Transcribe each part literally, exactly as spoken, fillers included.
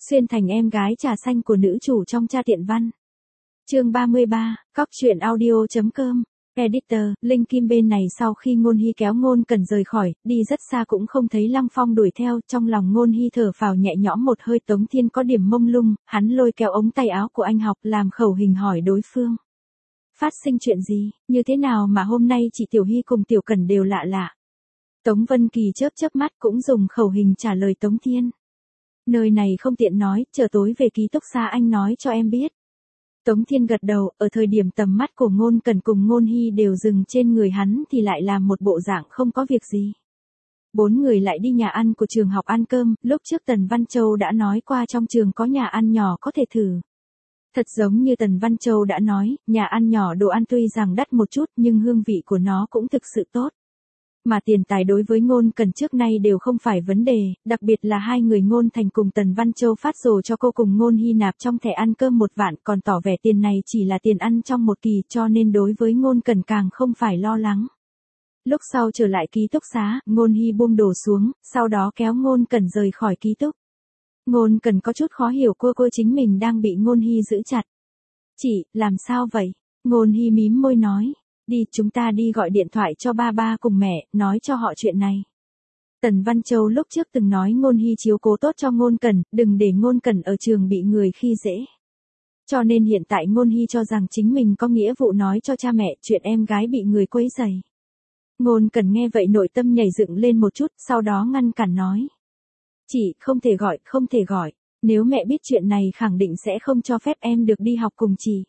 Xuyên thành em gái trà xanh của nữ chủ trong Cha Tiện Văn. Chương ba mươi ba, Cóc truyện audio chấm com. Editor, Linh Kim bên này sau khi Ngôn Hy kéo Ngôn Cần rời khỏi, đi rất xa cũng không thấy Lăng Phong đuổi theo, trong lòng Ngôn Hy thở phào nhẹ nhõm một hơi. Tống Thiên có điểm mông lung, hắn lôi kéo ống tay áo của anh học làm khẩu hình hỏi đối phương. Phát sinh chuyện gì, như thế nào mà hôm nay chị Tiểu Hy cùng Tiểu Cần đều lạ lạ. Tống Vân Kỳ chớp chớp mắt cũng dùng khẩu hình trả lời Tống Thiên. Nơi này không tiện nói, chờ tối về ký túc xá anh nói cho em biết. Tống Thiên gật đầu, ở thời điểm tầm mắt của Ngôn Cần cùng Ngôn Hy đều dừng trên người hắn thì lại làm một bộ dạng không có việc gì. Bốn người lại đi nhà ăn của trường học ăn cơm, lúc trước Tần Văn Châu đã nói qua trong trường có nhà ăn nhỏ có thể thử. Thật giống như Tần Văn Châu đã nói, nhà ăn nhỏ đồ ăn tuy rằng đắt một chút nhưng hương vị của nó cũng thực sự tốt. Mà tiền tài đối với Ngôn Cần trước nay đều không phải vấn đề, đặc biệt là hai người Ngôn Thành cùng Tần Văn Châu phát rồ cho cô cùng Ngôn Hy nạp trong thẻ ăn cơm một vạn, còn tỏ vẻ tiền này chỉ là tiền ăn trong một kỳ, cho nên đối với Ngôn Cần càng không phải lo lắng. Lúc sau trở lại ký túc xá, Ngôn Hy buông đồ xuống, sau đó kéo Ngôn Cần rời khỏi ký túc. Ngôn Cần có chút khó hiểu cô cô chính mình đang bị Ngôn Hy giữ chặt. Chị, làm sao vậy? Ngôn Hy mím môi nói. Đi, chúng ta đi gọi điện thoại cho ba ba cùng mẹ, nói cho họ chuyện này. Tần Văn Châu lúc trước từng nói Ngôn Hy chiếu cố tốt cho Ngôn Cần, đừng để Ngôn Cần ở trường bị người khi dễ. Cho nên hiện tại Ngôn Hy cho rằng chính mình có nghĩa vụ nói cho cha mẹ chuyện em gái bị người quấy rầy. Ngôn Cần nghe vậy nội tâm nhảy dựng lên một chút, sau đó ngăn cản nói. Chị, không thể gọi, không thể gọi. Nếu mẹ biết chuyện này khẳng định sẽ không cho phép em được đi học cùng chị.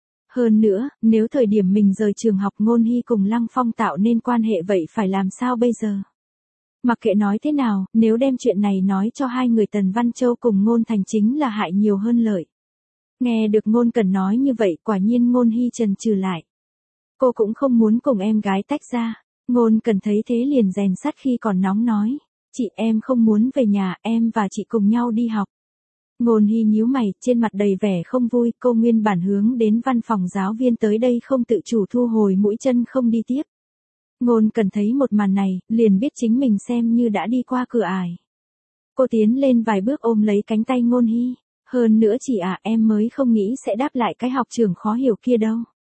Hơn nữa, nếu thời điểm mình rời trường học Ngôn Hy cùng Lăng Phong tạo nên quan hệ vậy phải làm sao bây giờ? Mặc kệ nói thế nào, nếu đem chuyện này nói cho hai người Tần Văn Châu cùng Ngôn Thành chính là hại nhiều hơn lợi. Nghe được Ngôn Cần nói như vậy, quả nhiên Ngôn Hy chần chừ lại. Cô cũng không muốn cùng em gái tách ra. Ngôn Cần thấy thế liền rèn sắt khi còn nóng nói. Chị, em không muốn về nhà, em và chị cùng nhau đi học. Ngôn Hy nhíu mày, trên mặt đầy vẻ không vui, cô nguyên bản hướng đến văn phòng giáo viên tới đây không tự chủ thu hồi mũi chân không đi tiếp. Ngôn Cần thấy một màn này, liền biết chính mình xem như đã đi qua cửa ải. Cô tiến lên vài bước ôm lấy cánh tay Ngôn Hy. Hơn nữa chị à, em mới không nghĩ sẽ đáp lại cái học trưởng khó hiểu kia đâu.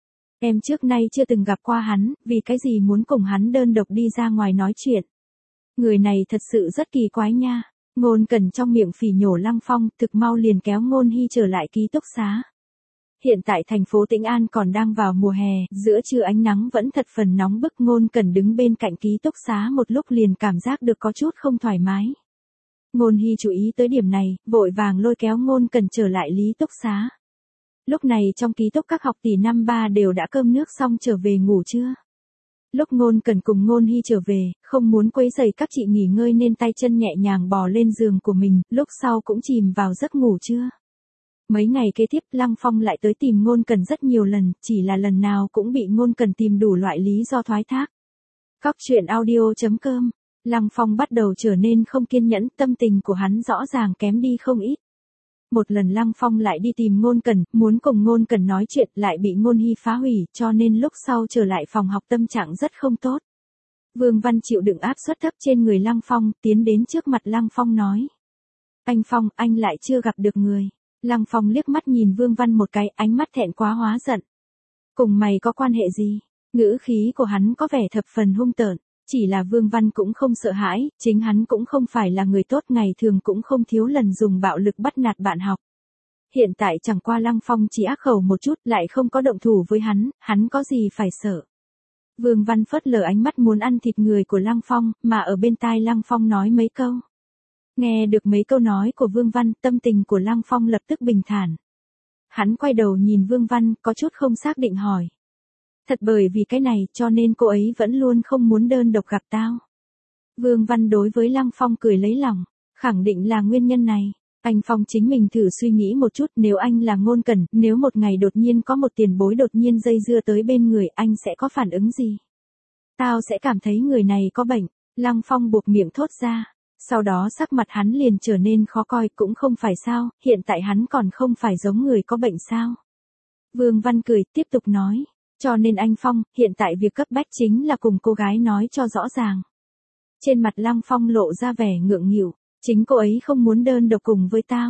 Em trước nay chưa từng gặp qua hắn, vì cái gì muốn cùng hắn đơn độc đi ra ngoài nói chuyện. Người này thật sự rất kỳ quái nha. Ngôn Cần trong miệng phỉ nhổ Lăng Phong, thực mau liền kéo Ngôn Hy trở lại ký túc xá. Hiện tại thành phố Tĩnh An còn đang vào mùa hè, giữa trưa ánh nắng vẫn thật phần nóng bức. Ngôn Cần đứng bên cạnh ký túc xá một lúc liền cảm giác được có chút không thoải mái. Ngôn Hy chú ý tới điểm này, vội vàng lôi kéo Ngôn Cần trở lại lý túc xá. Lúc này trong ký túc các học tỷ năm ba đều đã cơm nước xong trở về ngủ trưa. Lúc Ngôn Cần cùng Ngôn Hy trở về, không muốn quấy rầy các chị nghỉ ngơi nên tay chân nhẹ nhàng bò lên giường của mình, lúc sau cũng chìm vào giấc ngủ trưa. Mấy ngày kế tiếp Lăng Phong lại tới tìm Ngôn Cần rất nhiều lần, chỉ là lần nào cũng bị Ngôn Cần tìm đủ loại lý do thoái thác. Cóc truyện audio chấm com. Lăng Phong bắt đầu trở nên không kiên nhẫn, tâm tình của hắn rõ ràng kém đi không ít. Một lần Lăng Phong lại đi tìm Ngôn Cần, muốn cùng Ngôn Cần nói chuyện lại bị Ngôn Hy phá hủy, cho nên lúc sau trở lại phòng học tâm trạng rất không tốt. Vương Văn chịu đựng áp suất thấp trên người Lăng Phong, tiến đến trước mặt Lăng Phong nói. Anh Phong, anh lại chưa gặp được người. Lăng Phong liếc mắt nhìn Vương Văn một cái, ánh mắt thẹn quá hóa giận. Cùng mày có quan hệ gì? Ngữ khí của hắn có vẻ thập phần hung tợn. Chỉ là Vương Văn cũng không sợ hãi, chính hắn cũng không phải là người tốt, ngày thường cũng không thiếu lần dùng bạo lực bắt nạt bạn học. Hiện tại chẳng qua Lăng Phong chỉ ác khẩu một chút, lại không có động thủ với hắn, hắn có gì phải sợ. Vương Văn phớt lờ ánh mắt muốn ăn thịt người của Lăng Phong, mà ở bên tai Lăng Phong nói mấy câu. Nghe được mấy câu nói của Vương Văn, tâm tình của Lăng Phong lập tức bình thản. Hắn quay đầu nhìn Vương Văn, có chút không xác định hỏi. Thật bởi vì cái này cho nên cô ấy vẫn luôn không muốn đơn độc gặp tao. Vương Văn đối với Lăng Phong cười lấy lòng, khẳng định là nguyên nhân này. Anh Phong chính mình thử suy nghĩ một chút, nếu anh là Ngôn Cần, nếu một ngày đột nhiên có một tiền bối đột nhiên dây dưa tới bên người, anh sẽ có phản ứng gì? Tao sẽ cảm thấy người này có bệnh. Lăng Phong buộc miệng thốt ra. Sau đó sắc mặt hắn liền trở nên khó coi, cũng không phải sao, hiện tại hắn còn không phải giống người có bệnh sao? Vương Văn cười, tiếp tục nói. Cho nên anh Phong, hiện tại việc cấp bách chính là cùng cô gái nói cho rõ ràng. Trên mặt Lăng Phong lộ ra vẻ ngượng nghịu, chính cô ấy không muốn đơn độc cùng với tao.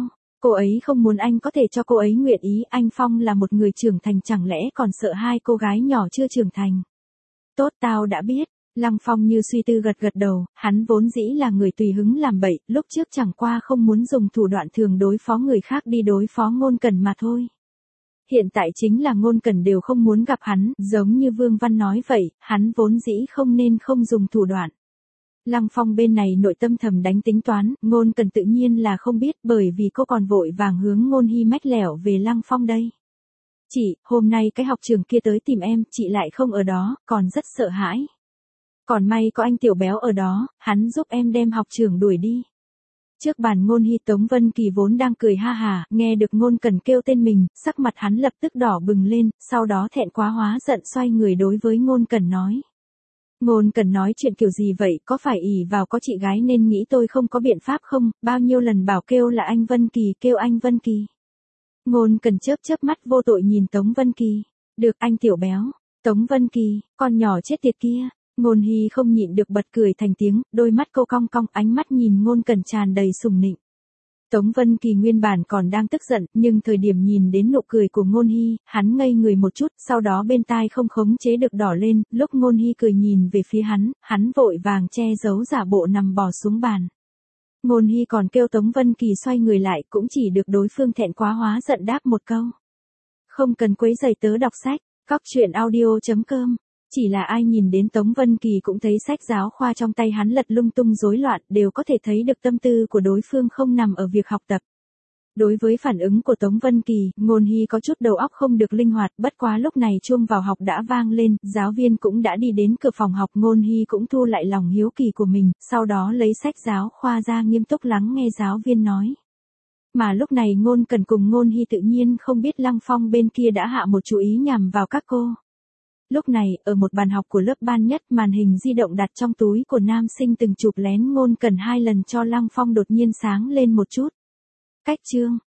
Cô ấy không muốn anh có thể cho cô ấy nguyện ý, anh Phong là một người trưởng thành chẳng lẽ còn sợ hai cô gái nhỏ chưa trưởng thành. Tốt tao đã biết, Lăng Phong như suy tư gật gật đầu, hắn vốn dĩ là người tùy hứng làm bậy, lúc trước chẳng qua không muốn dùng thủ đoạn thường đối phó người khác đi đối phó Ngôn Cẩn mà thôi. Hiện tại chính là Ngôn Cẩn đều không muốn gặp hắn, giống như Vương Văn nói vậy, hắn vốn dĩ không nên không dùng thủ đoạn. Lăng Phong bên này nội tâm thầm đánh tính toán, Ngôn Cẩn tự nhiên là không biết bởi vì cô còn vội vàng hướng Ngôn Hi mách lẻo về Lăng Phong đây. Chị, hôm nay cái học trường kia tới tìm em, chị lại không ở đó, còn rất sợ hãi. Còn may có anh Tiểu Béo ở đó, hắn giúp em đem học trường đuổi đi. Trước bàn Ngôn Hi Tống Vân Kỳ vốn đang cười ha hà, nghe được Ngôn Cẩn kêu tên mình, sắc mặt hắn lập tức đỏ bừng lên, sau đó thẹn quá hóa giận xoay người đối với Ngôn Cẩn nói. Ngôn Cẩn nói chuyện kiểu gì vậy, có phải ỷ vào có chị gái nên nghĩ tôi không có biện pháp không, bao nhiêu lần bảo kêu là anh Vân Kỳ, kêu anh Vân Kỳ. Ngôn Cẩn chớp chớp mắt vô tội nhìn Tống Vân Kỳ, được anh Tiểu Béo, Tống Vân Kỳ, con nhỏ chết tiệt kia. Ngôn Hi không nhịn được bật cười thành tiếng, đôi mắt cô cong cong, ánh mắt nhìn Ngôn Cẩn tràn đầy sùng nịnh. Tống Vân Kỳ nguyên bản còn đang tức giận, nhưng thời điểm nhìn đến nụ cười của Ngôn Hi, hắn ngây người một chút, sau đó bên tai không khống chế được đỏ lên, lúc Ngôn Hi cười nhìn về phía hắn, hắn vội vàng che giấu giả bộ nằm bò xuống bàn. Ngôn Hi còn kêu Tống Vân Kỳ xoay người lại, cũng chỉ được đối phương thẹn quá hóa giận đáp một câu. Không cần quấy rầy tớ đọc sách, cóc truyện audio chấm com. Chỉ là ai nhìn đến Tống Vân Kỳ cũng thấy sách giáo khoa trong tay hắn lật lung tung rối loạn, đều có thể thấy được tâm tư của đối phương không nằm ở việc học tập. Đối với phản ứng của Tống Vân Kỳ, Ngôn Hi có chút đầu óc không được linh hoạt, bất quá lúc này chuông vào học đã vang lên, giáo viên cũng đã đi đến cửa phòng học, Ngôn Hi cũng thu lại lòng hiếu kỳ của mình, sau đó lấy sách giáo khoa ra nghiêm túc lắng nghe giáo viên nói. Mà lúc này Ngôn Cẩn cùng Ngôn Hi tự nhiên không biết Lăng Phong bên kia đã hạ một chú ý nhằm vào các cô. Lúc này, ở một bàn học của lớp ban nhất, màn hình di động đặt trong túi của nam sinh từng chụp lén Ngôn Cẩn hai lần cho Lăng Phong đột nhiên sáng lên một chút. Cách chương